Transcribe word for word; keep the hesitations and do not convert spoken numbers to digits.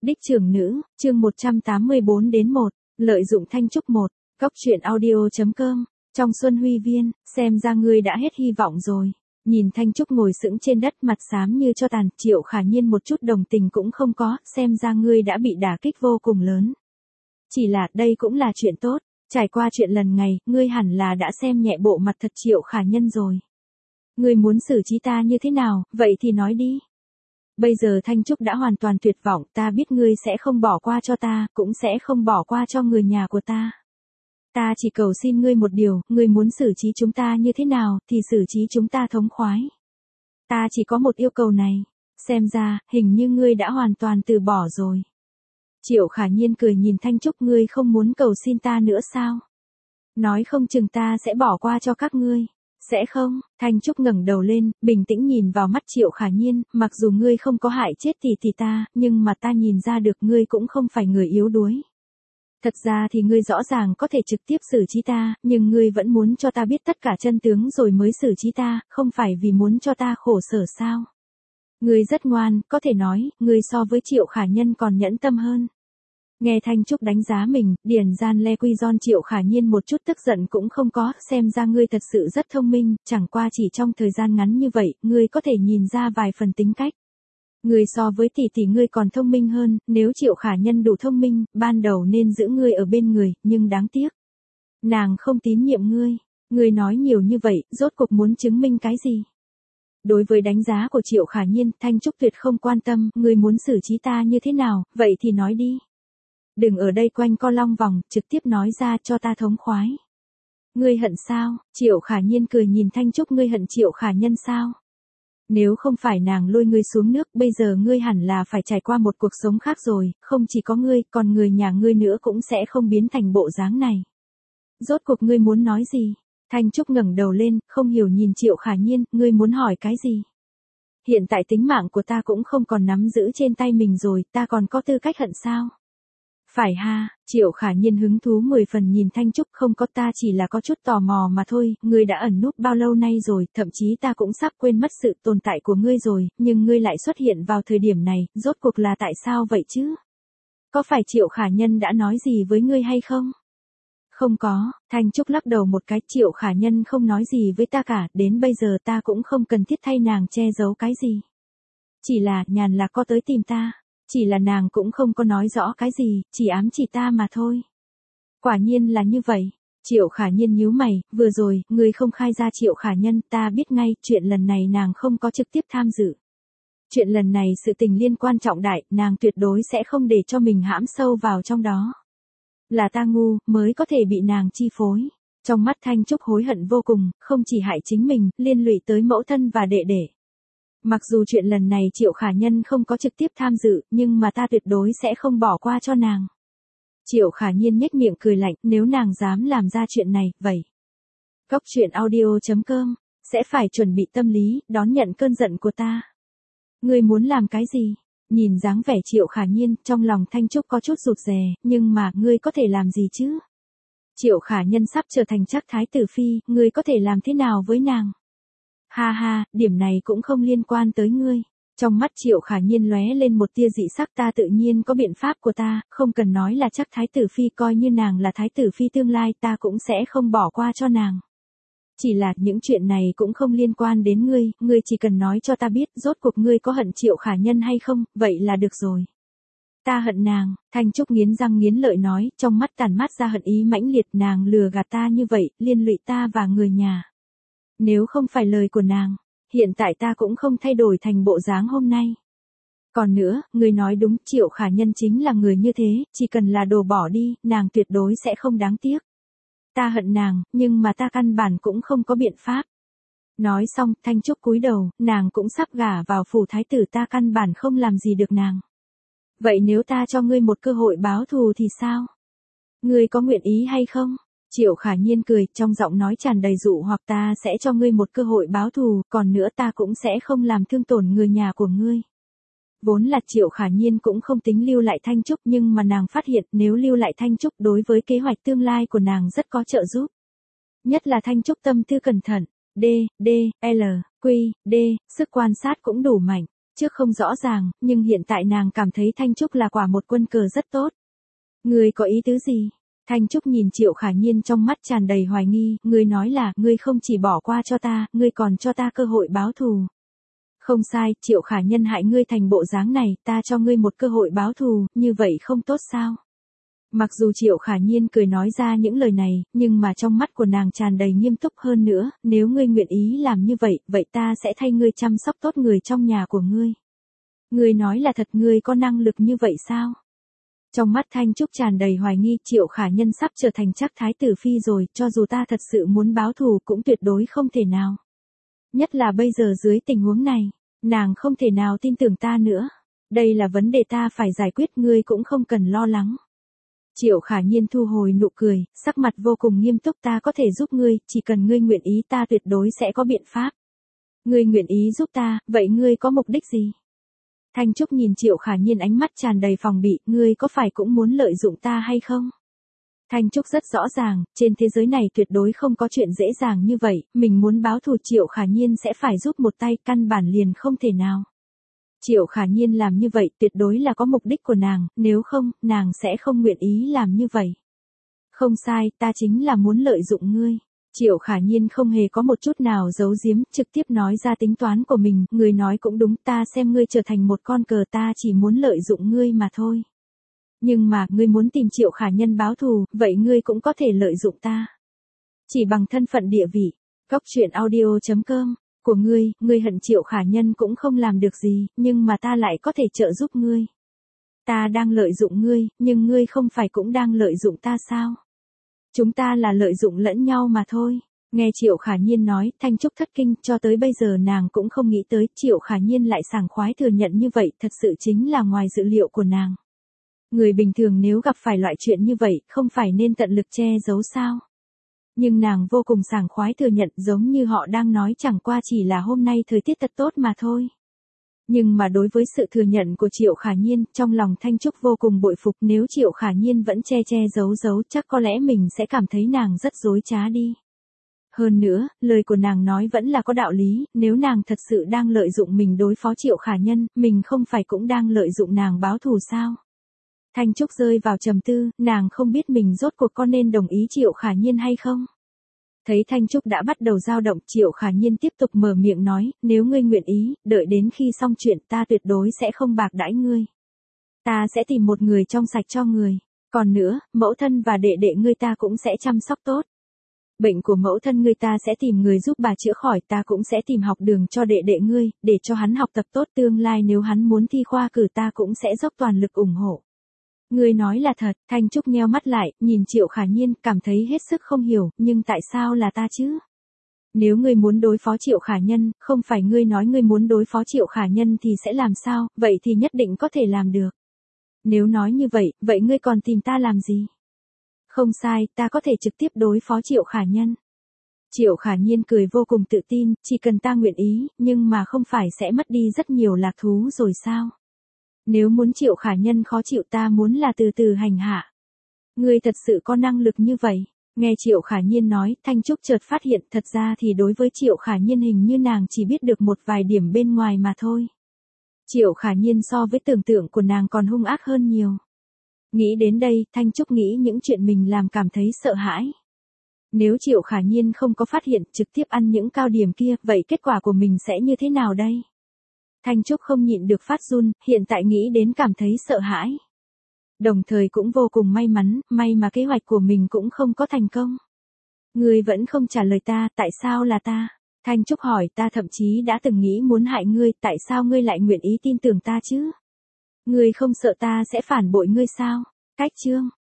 Đích trưởng nữ, chương một trăm tám mươi bốn đến một, lợi dụng Thanh Trúc một, Cóc truyện audio chấm com, trong Xuân Huy Viên, xem ra ngươi đã hết hy vọng rồi. Nhìn Thanh Trúc ngồi sững trên đất mặt xám như cho tàn, Triệu Khả Nhiên một chút đồng tình cũng không có, xem ra ngươi đã bị đả kích vô cùng lớn. Chỉ là, đây cũng là chuyện tốt, trải qua chuyện lần ngày, ngươi hẳn là đã xem nhẹ bộ mặt thật Triệu Khả Nhân rồi. Ngươi muốn xử trí ta như thế nào, vậy thì nói đi. Bây giờ Thanh Trúc đã hoàn toàn tuyệt vọng, ta biết ngươi sẽ không bỏ qua cho ta, cũng sẽ không bỏ qua cho người nhà của ta. Ta chỉ cầu xin ngươi một điều, ngươi muốn xử trí chúng ta như thế nào, thì xử trí chúng ta thống khoái. Ta chỉ có một yêu cầu này. Xem ra, hình như ngươi đã hoàn toàn từ bỏ rồi. Triệu Khả Nhiên cười nhìn Thanh Trúc, ngươi không muốn cầu xin ta nữa sao? Nói không chừng ta sẽ bỏ qua cho các ngươi. Sẽ không? Thanh Trúc ngẩng đầu lên, bình tĩnh nhìn vào mắt Triệu Khả Nhiên, mặc dù ngươi không có hại chết tỷ tỷ ta, nhưng mà ta nhìn ra được ngươi cũng không phải người yếu đuối. Thật ra thì ngươi rõ ràng có thể trực tiếp xử trí ta, nhưng ngươi vẫn muốn cho ta biết tất cả chân tướng rồi mới xử trí ta, không phải vì muốn cho ta khổ sở sao? Ngươi rất ngoan, có thể nói, ngươi so với Triệu Khả Nhân còn nhẫn tâm hơn. Nghe Thanh Trúc đánh giá mình, điền gian le quy giòn Triệu Khả Nhiên một chút tức giận cũng không có, xem ra ngươi thật sự rất thông minh, chẳng qua chỉ trong thời gian ngắn như vậy, ngươi có thể nhìn ra vài phần tính cách. Ngươi so với tỷ tỷ ngươi còn thông minh hơn, nếu Triệu Khả Nhân đủ thông minh, ban đầu nên giữ ngươi ở bên người, nhưng đáng tiếc. Nàng không tín nhiệm ngươi, ngươi nói nhiều như vậy, rốt cuộc muốn chứng minh cái gì? Đối với đánh giá của Triệu Khả Nhiên, Thanh Trúc tuyệt không quan tâm, ngươi muốn xử trí ta như thế nào, vậy thì nói đi. Đừng ở đây quanh co long vòng, trực tiếp nói ra cho ta thống khoái. Ngươi hận sao? Triệu Khả Nhiên cười nhìn Thanh Trúc, ngươi hận Triệu Khả Nhân sao? Nếu không phải nàng lôi ngươi xuống nước, bây giờ ngươi hẳn là phải trải qua một cuộc sống khác rồi, không chỉ có ngươi, còn người nhà ngươi nữa cũng sẽ không biến thành bộ dáng này. Rốt cuộc ngươi muốn nói gì? Thanh Trúc ngẩng đầu lên, không hiểu nhìn Triệu Khả Nhiên, ngươi muốn hỏi cái gì? Hiện tại tính mạng của ta cũng không còn nắm giữ trên tay mình rồi, ta còn có tư cách hận sao? Phải ha, Triệu Khả Nhiên hứng thú mười phần nhìn Thanh Trúc, không có, ta chỉ là có chút tò mò mà thôi, ngươi đã ẩn núp bao lâu nay rồi, thậm chí ta cũng sắp quên mất sự tồn tại của ngươi rồi, nhưng ngươi lại xuất hiện vào thời điểm này, rốt cuộc là tại sao vậy chứ? Có phải Triệu Khả Nhân đã nói gì với ngươi hay không? Không có, Thanh Trúc lắc đầu một cái, Triệu Khả Nhân không nói gì với ta cả, đến bây giờ ta cũng không cần thiết thay nàng che giấu cái gì. Chỉ là, nhàn là có tới tìm ta. Chỉ là nàng cũng không có nói rõ cái gì, chỉ ám chỉ ta mà thôi. Quả nhiên là như vậy. Triệu Khả Nhiên nhíu mày, vừa rồi, ngươi không khai ra Triệu Khả Nhân, ta biết ngay, chuyện lần này nàng không có trực tiếp tham dự. Chuyện lần này sự tình liên quan trọng đại, nàng tuyệt đối sẽ không để cho mình hãm sâu vào trong đó. Là ta ngu, mới có thể bị nàng chi phối. Trong mắt Thanh Trúc hối hận vô cùng, không chỉ hại chính mình, liên lụy tới mẫu thân và đệ đệ. Mặc dù chuyện lần này Triệu Khả Nhân không có trực tiếp tham dự, nhưng mà ta tuyệt đối sẽ không bỏ qua cho nàng. Triệu Khả Nhiên nhếch miệng cười lạnh, nếu nàng dám làm ra chuyện này, vậy. Cóc truyện audio chấm com, sẽ phải chuẩn bị tâm lý, đón nhận cơn giận của ta. Ngươi muốn làm cái gì? Nhìn dáng vẻ Triệu Khả Nhiên, trong lòng Thanh Trúc có chút rụt rè, nhưng mà, ngươi có thể làm gì chứ? Triệu Khả Nhân sắp trở thành Trác Thái Tử Phi, ngươi có thể làm thế nào với nàng? Ha ha, điểm này cũng không liên quan tới ngươi. Trong mắt Triệu Khả Nhiên lóe lên một tia dị sắc, ta tự nhiên có biện pháp của ta, không cần nói là chắc Thái Tử Phi, coi như nàng là Thái Tử Phi tương lai, ta cũng sẽ không bỏ qua cho nàng. Chỉ là những chuyện này cũng không liên quan đến ngươi, ngươi chỉ cần nói cho ta biết, rốt cuộc ngươi có hận Triệu Khả Nhân hay không, vậy là được rồi. Ta hận nàng, Thanh Trúc nghiến răng nghiến lợi nói, trong mắt tàn mát ra hận ý mãnh liệt, nàng lừa gạt ta như vậy, liên lụy ta và người nhà. Nếu không phải lời của nàng, hiện tại ta cũng không thay đổi thành bộ dáng hôm nay. Còn nữa, người nói đúng, Triệu Khả Nhân chính là người như thế, chỉ cần là đồ bỏ đi, nàng tuyệt đối sẽ không đáng tiếc. Ta hận nàng, nhưng mà ta căn bản cũng không có biện pháp. Nói xong, Thanh Trúc cúi đầu, nàng cũng sắp gả vào phủ thái tử, ta căn bản không làm gì được nàng. Vậy nếu ta cho ngươi một cơ hội báo thù thì sao? Ngươi có nguyện ý hay không? Triệu Khả Nhiên cười, trong giọng nói tràn đầy dụ hoặc, ta sẽ cho ngươi một cơ hội báo thù, còn nữa ta cũng sẽ không làm thương tổn người nhà của ngươi. Vốn là Triệu Khả Nhiên cũng không tính lưu lại Thanh Trúc, nhưng mà nàng phát hiện nếu lưu lại Thanh Trúc đối với kế hoạch tương lai của nàng rất có trợ giúp. Nhất là Thanh Trúc tâm tư cẩn thận, D, D, L, Q, D, sức quan sát cũng đủ mạnh. Trước không rõ ràng, nhưng hiện tại nàng cảm thấy Thanh Trúc là quả một quân cờ rất tốt. Ngươi có ý tứ gì? Thanh Trúc nhìn Triệu Khả Nhiên trong mắt tràn đầy hoài nghi, ngươi nói là, ngươi không chỉ bỏ qua cho ta, ngươi còn cho ta cơ hội báo thù. Không sai, Triệu Khả Nhân hại ngươi thành bộ dáng này, ta cho ngươi một cơ hội báo thù, như vậy không tốt sao? Mặc dù Triệu Khả Nhiên cười nói ra những lời này, nhưng mà trong mắt của nàng tràn đầy nghiêm túc hơn nữa, nếu ngươi nguyện ý làm như vậy, vậy ta sẽ thay ngươi chăm sóc tốt người trong nhà của ngươi. Ngươi nói là thật, ngươi có năng lực như vậy sao? Trong mắt Thanh Trúc tràn đầy hoài nghi, Triệu Khả Nhân sắp trở thành chắc thái tử phi rồi, cho dù ta thật sự muốn báo thù cũng tuyệt đối không thể nào. Nhất là bây giờ dưới tình huống này, nàng không thể nào tin tưởng ta nữa. Đây là vấn đề ta phải giải quyết, ngươi cũng không cần lo lắng. Triệu Khả Nhiên thu hồi nụ cười, sắc mặt vô cùng nghiêm túc, ta có thể giúp ngươi, chỉ cần ngươi nguyện ý ta tuyệt đối sẽ có biện pháp. Ngươi nguyện ý giúp ta, vậy ngươi có mục đích gì? Thanh Trúc nhìn Triệu Khả Nhiên ánh mắt tràn đầy phòng bị, ngươi có phải cũng muốn lợi dụng ta hay không? Thanh Trúc rất rõ ràng, trên thế giới này tuyệt đối không có chuyện dễ dàng như vậy, mình muốn báo thù Triệu Khả Nhiên sẽ phải giúp một tay, căn bản liền không thể nào. Triệu Khả Nhiên làm như vậy tuyệt đối là có mục đích của nàng, nếu không, nàng sẽ không nguyện ý làm như vậy. Không sai, ta chính là muốn lợi dụng ngươi. Triệu Khả Nhiên không hề có một chút nào giấu giếm, trực tiếp nói ra tính toán của mình, người nói cũng đúng, ta xem ngươi trở thành một con cờ, ta chỉ muốn lợi dụng ngươi mà thôi. Nhưng mà, ngươi muốn tìm Triệu Khả Nhân báo thù, vậy ngươi cũng có thể lợi dụng ta. Chỉ bằng thân phận địa vị. Cóc truyện audio chấm com của ngươi, ngươi hận Triệu Khả Nhân cũng không làm được gì, nhưng mà ta lại có thể trợ giúp ngươi. Ta đang lợi dụng ngươi, nhưng ngươi không phải cũng đang lợi dụng ta sao? Chúng ta là lợi dụng lẫn nhau mà thôi. Nghe Triệu Khả Nhiên nói, Thanh Trúc thất kinh, cho tới bây giờ nàng cũng không nghĩ tới, Triệu Khả Nhiên lại sảng khoái thừa nhận như vậy, thật sự chính là ngoài dự liệu của nàng. Người bình thường nếu gặp phải loại chuyện như vậy, không phải nên tận lực che giấu sao? Nhưng nàng vô cùng sảng khoái thừa nhận, giống như họ đang nói chẳng qua chỉ là hôm nay thời tiết thật tốt mà thôi. Nhưng mà đối với sự thừa nhận của Triệu Khả Nhiên, trong lòng Thanh Trúc vô cùng bội phục, nếu Triệu Khả Nhiên vẫn che che giấu giấu, chắc có lẽ mình sẽ cảm thấy nàng rất dối trá đi. Hơn nữa, lời của nàng nói vẫn là có đạo lý, nếu nàng thật sự đang lợi dụng mình đối phó Triệu Khả Nhân, mình không phải cũng đang lợi dụng nàng báo thù sao? Thanh Trúc rơi vào trầm tư, nàng không biết mình rốt cuộc có nên đồng ý Triệu Khả Nhiên hay không. Thấy Thanh Trúc đã bắt đầu dao động, Triệu Khả Nhiên tiếp tục mở miệng nói, nếu ngươi nguyện ý, đợi đến khi xong chuyện ta tuyệt đối sẽ không bạc đãi ngươi. Ta sẽ tìm một người trong sạch cho người. Còn nữa, mẫu thân và đệ đệ ngươi ta cũng sẽ chăm sóc tốt. Bệnh của mẫu thân ngươi ta sẽ tìm người giúp bà chữa khỏi, ta cũng sẽ tìm học đường cho đệ đệ ngươi, để cho hắn học tập tốt, tương lai nếu hắn muốn thi khoa cử ta cũng sẽ dốc toàn lực ủng hộ. Ngươi nói là thật, Thanh Trúc nheo mắt lại, nhìn Triệu Khả Nhiên, cảm thấy hết sức không hiểu, nhưng tại sao là ta chứ? Nếu ngươi muốn đối phó Triệu Khả Nhân, không phải ngươi nói ngươi muốn đối phó Triệu Khả Nhân thì sẽ làm sao, vậy thì nhất định có thể làm được. Nếu nói như vậy, vậy ngươi còn tìm ta làm gì? Không sai, ta có thể trực tiếp đối phó Triệu Khả Nhân. Triệu Khả Nhiên cười vô cùng tự tin, chỉ cần ta nguyện ý, nhưng mà không phải sẽ mất đi rất nhiều lạc thú rồi sao? Nếu muốn Triệu Khả Nhân khó chịu ta muốn là từ từ hành hạ. Ngươi thật sự có năng lực như vậy. Nghe Triệu Khả Nhiên nói, Thanh Trúc chợt phát hiện thật ra thì đối với Triệu Khả Nhiên hình như nàng chỉ biết được một vài điểm bên ngoài mà thôi. Triệu Khả Nhiên so với tưởng tượng của nàng còn hung ác hơn nhiều. Nghĩ đến đây, Thanh Trúc nghĩ những chuyện mình làm cảm thấy sợ hãi. Nếu Triệu Khả Nhiên không có phát hiện trực tiếp ăn những cao điểm kia, vậy kết quả của mình sẽ như thế nào đây? Thanh Trúc không nhịn được phát run, hiện tại nghĩ đến cảm thấy sợ hãi. Đồng thời cũng vô cùng may mắn, may mà kế hoạch của mình cũng không có thành công. Ngươi vẫn không trả lời ta, tại sao là ta? Thanh Trúc hỏi, ta thậm chí đã từng nghĩ muốn hại ngươi, tại sao ngươi lại nguyện ý tin tưởng ta chứ? Ngươi không sợ ta sẽ phản bội ngươi sao? Cách chương